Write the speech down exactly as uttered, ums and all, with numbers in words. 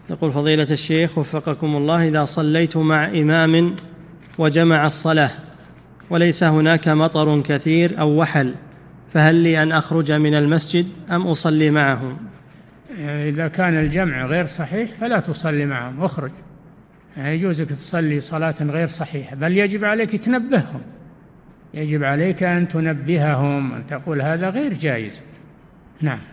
يقول فضيلة الشيخ وفقكم الله: إذا صليت مع إمام وجمع الصلاة وليس هناك مطر كثير أو وحل، فهل لي أن أخرج من المسجد أم أصلي معهم؟ إذا كان الجمع غير صحيح فلا تصلي معهم، اخرج. يعني يجوزك تصلي صلاة غير صحيحة، بل يجب عليك تنبههم، يجب عليك أن تنبههم، أن تقول هذا غير جائز. نعم.